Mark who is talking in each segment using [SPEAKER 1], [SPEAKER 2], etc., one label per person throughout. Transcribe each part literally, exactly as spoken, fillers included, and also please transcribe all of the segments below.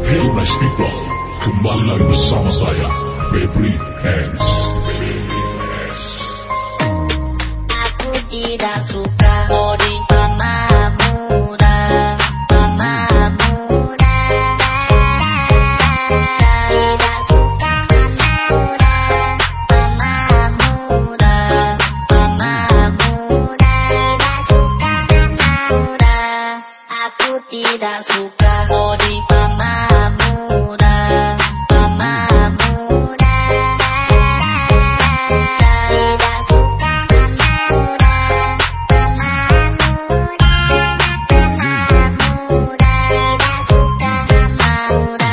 [SPEAKER 1] Hello nice people, kembali lagi bersama saya, Febri Hands.
[SPEAKER 2] Aku tidak suka body mama muda, mama muda. Tidak suka mama muda, mama muda, mama muda. Tidak suka mama muda. Aku tidak suka body mama muda, mama muda. Tidak suka mama muda, mama muda, mama muda. Tidak suka mama muda.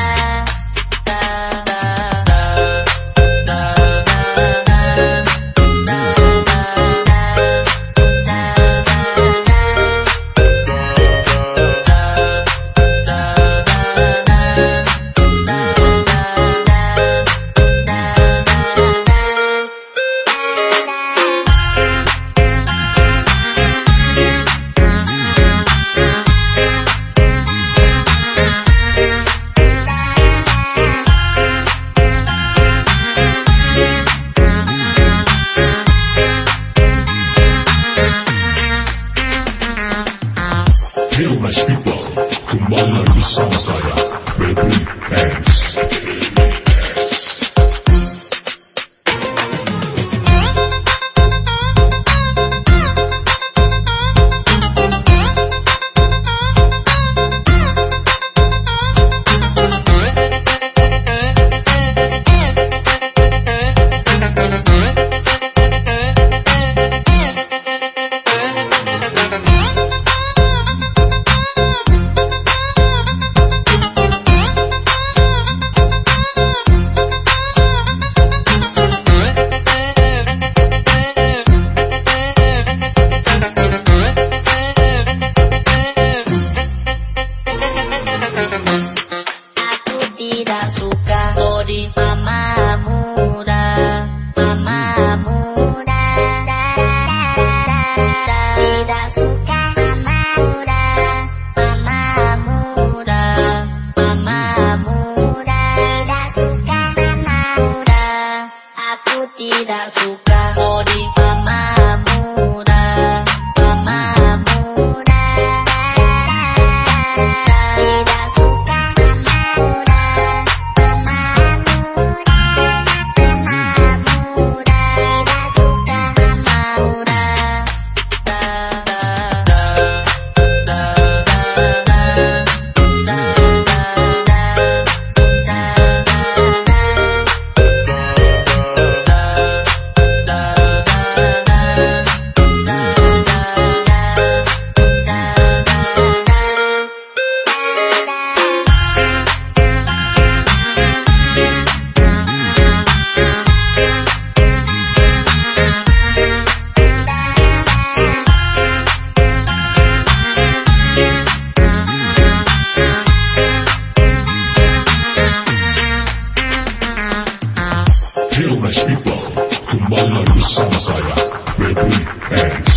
[SPEAKER 1] Hello nice people, kembali lagi bersama saya, Febri Hands. Aku tidak suka body mama muda, mama muda. Tidak suka mama muda, mama muda, mama muda. Tidak suka mama muda. Aku tidak suka body mama muda, mama muda. Tidak suka mama muda, mama muda, mama muda. Tidak suka mama muda. Hello nice people, kembali lagi bersama saya, Febri Hands.